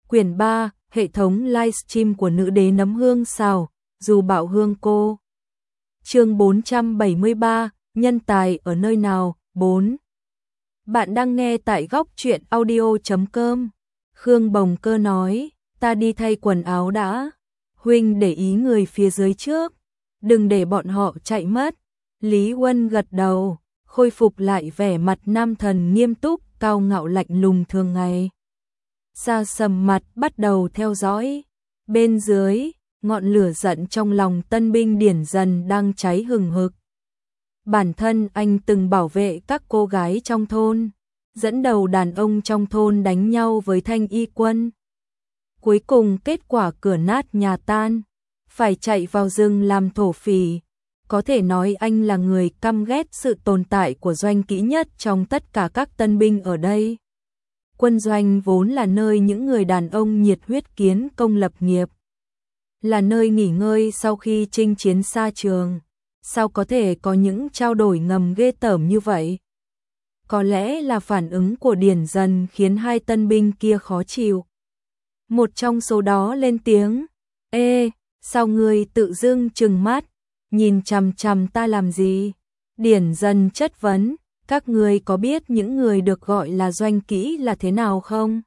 Quyển 3, hệ thống livestream của nữ đế nấm hương xào, dù bảo hương cô. Chương 473, nhân tài ở nơi nào? 4. Bạn đang nghe tại góc truyện audio.com. Khương Bồng Cơ nói, ta đi thay quần áo đã. Huynh để ý người phía dưới trước, đừng để bọn họ chạy mất. Lý Huân gật đầu, khôi phục lại vẻ mặt nam thần nghiêm túc, cao ngạo lạnh lùng thường ngày. Sa Sầm mặt bắt đầu theo dõi. Bên dưới, ngọn lửa giận trong lòng tân binh Điển Dần đang cháy hừng hực. Bản thân anh từng bảo vệ các cô gái trong thôn, dẫn đầu đàn ông trong thôn đánh nhau với Thanh Y quân. Cuối cùng kết quả cửa nát nhà tan, phải chạy vào rừng làm thổ phỉ. Có thể nói anh là người căm ghét sự tồn tại của doanh kỹ nhất trong tất cả các tân binh ở đây. Quân doanh vốn là nơi những người đàn ông nhiệt huyết kiến công lập nghiệp, là nơi nghỉ ngơi sau khi chinh chiến xa trường. Sao có thể có những trao đổi ngầm ghê tởm như vậy? Có lẽ là phản ứng của Điển Dần khiến hai tân binh kia khó chịu. Một trong số đó lên tiếng, ê, sao ngươi tự dưng trừng mắt, nhìn chằm chằm ta làm gì? Điển Dần chất vấn, các ngươi có biết những người được gọi là doanh kỹ là thế nào không?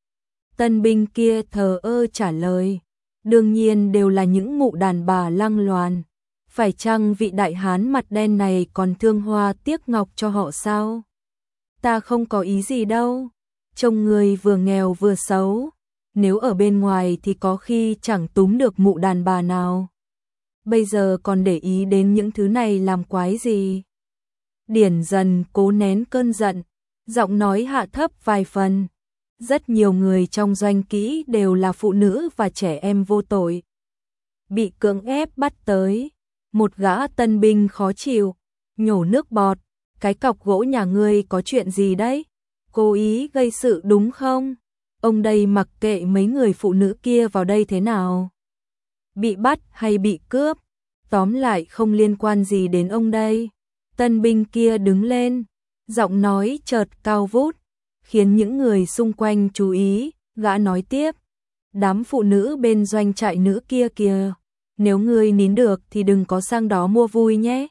Tân binh kia thờ ơ trả lời, đương nhiên đều là những mụ đàn bà lăng loàn. Phải chăng vị đại hán mặt đen này còn thương hoa tiếc ngọc cho họ sao? Ta không có ý gì đâu, trông người vừa nghèo vừa xấu, nếu ở bên ngoài thì có khi chẳng túm được mụ đàn bà nào. Bây giờ còn để ý đến những thứ này làm quái gì? Điển Dần cố nén cơn giận, giọng nói hạ thấp vài phần. Rất nhiều người trong doanh kỹ đều là phụ nữ và trẻ em vô tội, bị cưỡng ép bắt tới. Một gã tân binh khó chịu, nhổ nước bọt, cái cọc gỗ nhà ngươi có chuyện gì đấy? Cố ý gây sự đúng không? Ông đây mặc kệ mấy người phụ nữ kia vào đây thế nào? Bị bắt hay bị cướp? Tóm lại không liên quan gì đến ông đây. Tân binh kia đứng lên, giọng nói chợt cao vút, khiến những người xung quanh chú ý. Gã nói tiếp, đám phụ nữ bên doanh trại nữ kia kìa, nếu ngươi nín được thì đừng có sang đó mua vui nhé.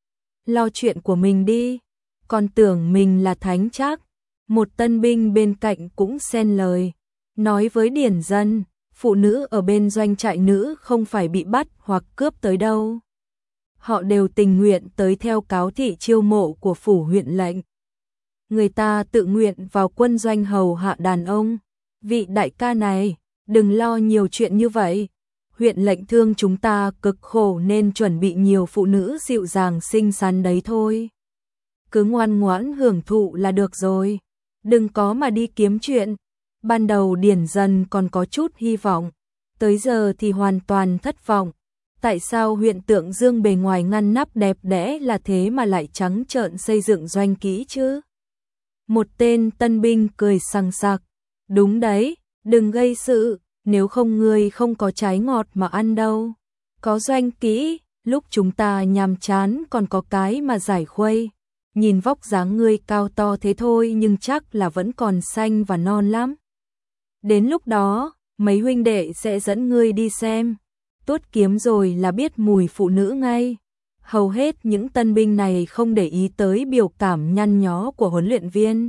Lo chuyện của mình đi, còn tưởng mình là thánh chắc. Một tân binh bên cạnh cũng xen lời, nói với Điển Dần, phụ nữ ở bên doanh trại nữ không phải bị bắt hoặc cướp tới đâu. Họ đều tình nguyện tới theo cáo thị chiêu mộ của phủ huyện lệnh. Người ta tự nguyện vào quân doanh hầu hạ đàn ông. Vị đại ca này, đừng lo nhiều chuyện như vậy. Huyện lệnh thương chúng ta cực khổ nên chuẩn bị nhiều phụ nữ dịu dàng xinh xắn đấy thôi. Cứ ngoan ngoãn hưởng thụ là được rồi, đừng có mà đi kiếm chuyện. Ban đầu Điển Dần còn có chút hy vọng, tới giờ thì hoàn toàn thất vọng. Tại sao huyện Tượng Dương bề ngoài ngăn nắp đẹp đẽ là thế mà lại trắng trợn xây dựng doanh kỹ chứ? Một tên tân binh cười sằng sặc, đúng đấy, đừng gây sự, nếu không ngươi không có trái ngọt mà ăn đâu. Có doanh kỹ, lúc chúng ta nhàm chán còn có cái mà giải khuây. Nhìn vóc dáng ngươi cao to thế thôi nhưng chắc là vẫn còn xanh và non lắm. Đến lúc đó, mấy huynh đệ sẽ dẫn ngươi đi xem. Tốt kiếm rồi là biết mùi phụ nữ ngay. Hầu hết những tân binh này không để ý tới biểu cảm nhăn nhó của huấn luyện viên.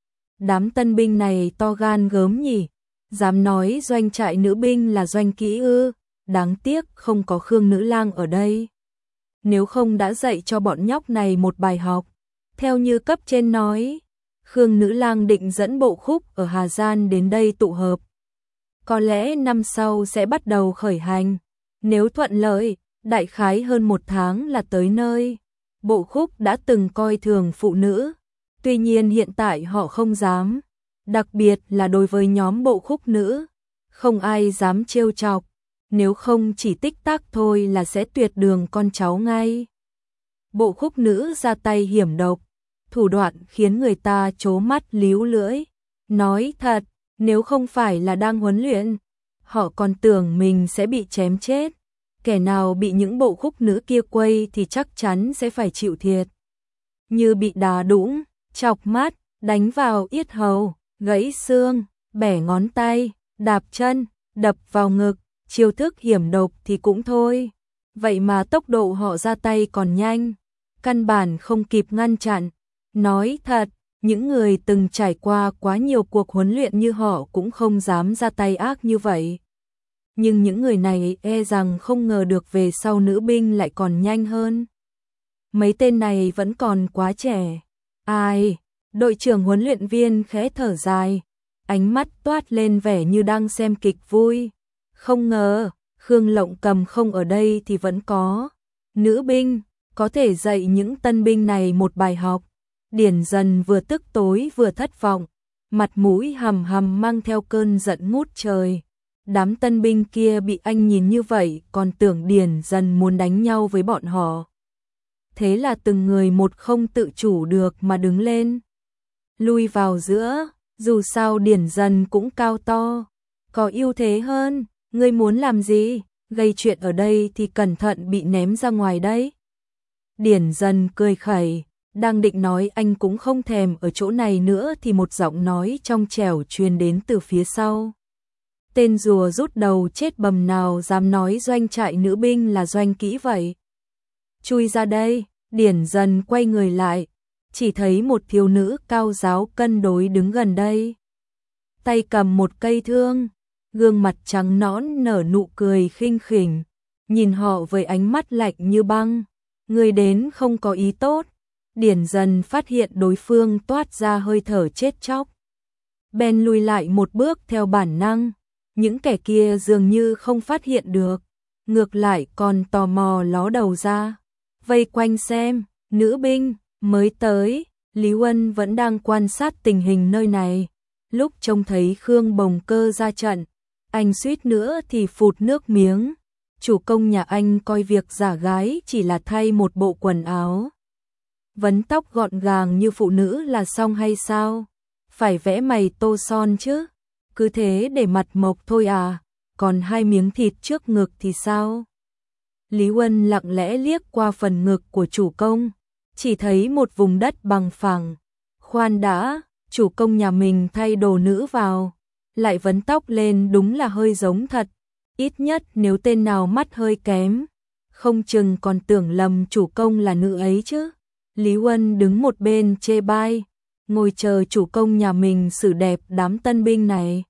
Đám tân binh này to gan gớm nhỉ, dám nói doanh trại nữ binh là doanh kỹ ư? Đáng tiếc không có Khương Nữ Lang ở đây. Nếu không đã dạy cho bọn nhóc này một bài học. Theo như cấp trên nói, Khương Nữ Lang định dẫn bộ khúc ở Hà Giang đến đây tụ hợp. Có lẽ năm sau sẽ bắt đầu khởi hành. Nếu thuận lợi, đại khái hơn 1 tháng là tới nơi. Bộ khúc đã từng coi thường phụ nữ, tuy nhiên hiện tại họ không dám. Đặc biệt là đối với nhóm bộ khúc nữ, không ai dám trêu chọc, nếu không chỉ tích tắc thôi là sẽ tuyệt đường con cháu ngay. Bộ khúc nữ ra tay hiểm độc, thủ đoạn khiến người ta trố mắt líu lưỡi. Nói thật, nếu không phải là đang huấn luyện, họ còn tưởng mình sẽ bị chém chết. Kẻ nào bị những bộ khúc nữ kia quây thì chắc chắn sẽ phải chịu thiệt. Như bị đá đũng, chọc mắt, đánh vào yết hầu, gãy xương, bẻ ngón tay, đạp chân, đập vào ngực, chiêu thức hiểm độc thì cũng thôi. Vậy mà tốc độ họ ra tay còn nhanh, căn bản không kịp ngăn chặn. Nói thật, những người từng trải qua quá nhiều cuộc huấn luyện như họ cũng không dám ra tay ác như vậy. Nhưng những người này e rằng không ngờ được về sau nữ binh lại còn nhanh hơn. Mấy tên này vẫn còn quá trẻ. Ai? Đội trưởng huấn luyện viên khẽ thở dài, ánh mắt toát lên vẻ như đang xem kịch vui. Không ngờ, Khương Lộng Cầm không ở đây thì vẫn có nữ binh, có thể dạy những tân binh này một bài học. Điển Dần vừa tức tối vừa thất vọng, mặt mũi hầm hầm mang theo cơn giận ngút trời. Đám tân binh kia bị anh nhìn như vậy còn tưởng Điển Dần muốn đánh nhau với bọn họ. Thế là từng người một không tự chủ được mà đứng lên, lui vào giữa, dù sao Điển Dần cũng cao to, có ưu thế hơn. Ngươi muốn làm gì? Gây chuyện ở đây thì cẩn thận bị ném ra ngoài đấy. Điển Dần cười khẩy, đang định nói anh cũng không thèm ở chỗ này nữa thì một giọng nói trong trẻo truyền đến từ phía sau. Tên rùa rút đầu chết bầm nào dám nói doanh trại nữ binh là doanh kỹ vậy? Chui ra đây. Điển Dần quay người lại, chỉ thấy một thiếu nữ cao ráo cân đối đứng gần đây. Tay cầm một cây thương, gương mặt trắng nõn nở nụ cười khinh khỉnh, nhìn họ với ánh mắt lạnh như băng. Người đến không có ý tốt. Điển Dần phát hiện đối phương toát ra hơi thở chết chóc, bèn lùi lại một bước theo bản năng. Những kẻ kia dường như không phát hiện được, ngược lại còn tò mò ló đầu ra, vây quanh xem. Nữ binh mới tới, Lý Huân vẫn đang quan sát tình hình nơi này. Lúc trông thấy Khương Bồng Cơ ra trận, anh suýt nữa thì phụt nước miếng. Chủ công nhà anh coi việc giả gái chỉ là thay một bộ quần áo, vấn tóc gọn gàng như phụ nữ là xong hay sao? Phải vẽ mày tô son chứ? Cứ thế để mặt mộc thôi à? Còn hai miếng thịt trước ngực thì sao? Lý Huân lặng lẽ liếc qua phần ngực của chủ công, chỉ thấy một vùng đất bằng phẳng. Khoan đã, chủ công nhà mình thay đồ nữ vào, lại vấn tóc lên đúng là hơi giống thật. Ít nhất nếu tên nào mắt hơi kém, không chừng còn tưởng lầm chủ công là nữ ấy chứ. Lý Huân đứng một bên chê bai, ngồi chờ chủ công nhà mình xử đẹp đám tân binh này.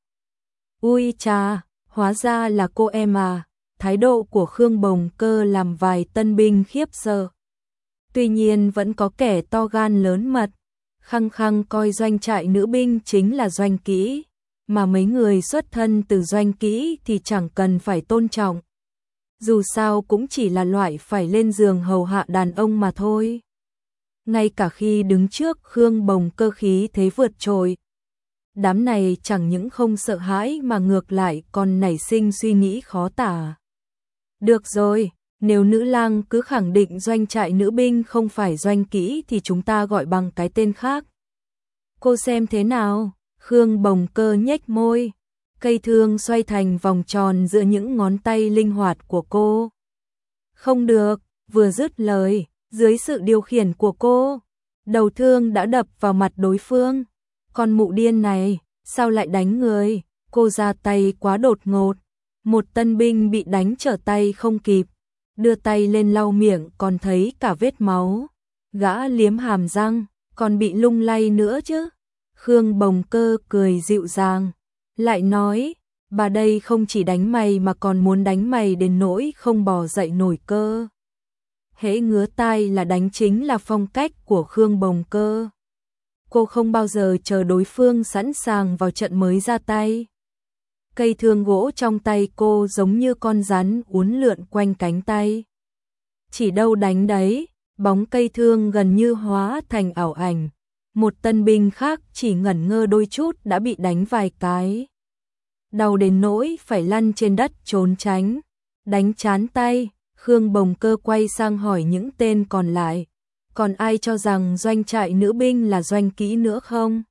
Ui cha, hóa ra là cô em à. Thái độ của Khương Bồng Cơ làm vài tân binh khiếp sợ. Tuy nhiên vẫn có kẻ to gan lớn mật, khăng khăng coi doanh trại nữ binh chính là doanh kỹ, mà mấy người xuất thân từ doanh kỹ thì chẳng cần phải tôn trọng. Dù sao cũng chỉ là loại phải lên giường hầu hạ đàn ông mà thôi. Ngay cả khi đứng trước Khương Bồng Cơ khí thế vượt trội, đám này chẳng những không sợ hãi mà ngược lại còn nảy sinh suy nghĩ khó tả. Được rồi, nếu nữ lang cứ khẳng định doanh trại nữ binh không phải doanh kỹ thì chúng ta gọi bằng cái tên khác. Cô xem thế nào? Khương Bồng Cơ nhếch môi, cây thương xoay thành vòng tròn giữa những ngón tay linh hoạt của cô. Không được, vừa dứt lời, dưới sự điều khiển của cô, đầu thương đã đập vào mặt đối phương. Con mụ điên này, sao lại đánh người? Cô ra tay quá đột ngột. Một tân binh bị đánh trở tay không kịp, đưa tay lên lau miệng còn thấy cả vết máu. Gã liếm hàm răng, còn bị lung lay nữa chứ. Khương Bồng Cơ cười dịu dàng, lại nói, bà đây không chỉ đánh mày mà còn muốn đánh mày đến nỗi không bò dậy nổi cơ. Hễ ngứa tai là đánh chính là phong cách của Khương Bồng Cơ. Cô không bao giờ chờ đối phương sẵn sàng vào trận mới ra tay. Cây thương gỗ trong tay cô giống như con rắn uốn lượn quanh cánh tay. Chỉ đâu đánh đấy, bóng cây thương gần như hóa thành ảo ảnh. Một tân binh khác chỉ ngẩn ngơ đôi chút đã bị đánh vài cái. Đau đến nỗi phải lăn trên đất trốn tránh. Đánh chán tay, Khương Bồng Cơ quay sang hỏi những tên còn lại. Còn ai cho rằng doanh trại nữ binh là doanh kỹ nữa không?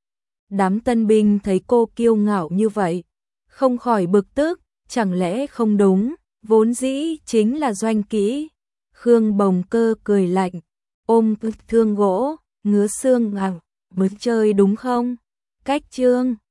Đám tân binh thấy cô kiêu ngạo như vậy, không khỏi bực tức, chẳng lẽ không đúng, vốn dĩ chính là doanh kỹ. Khương Bồng Cơ cười lạnh, ôm thương gỗ, ngứa xương à, mới chơi đúng không? Cách chương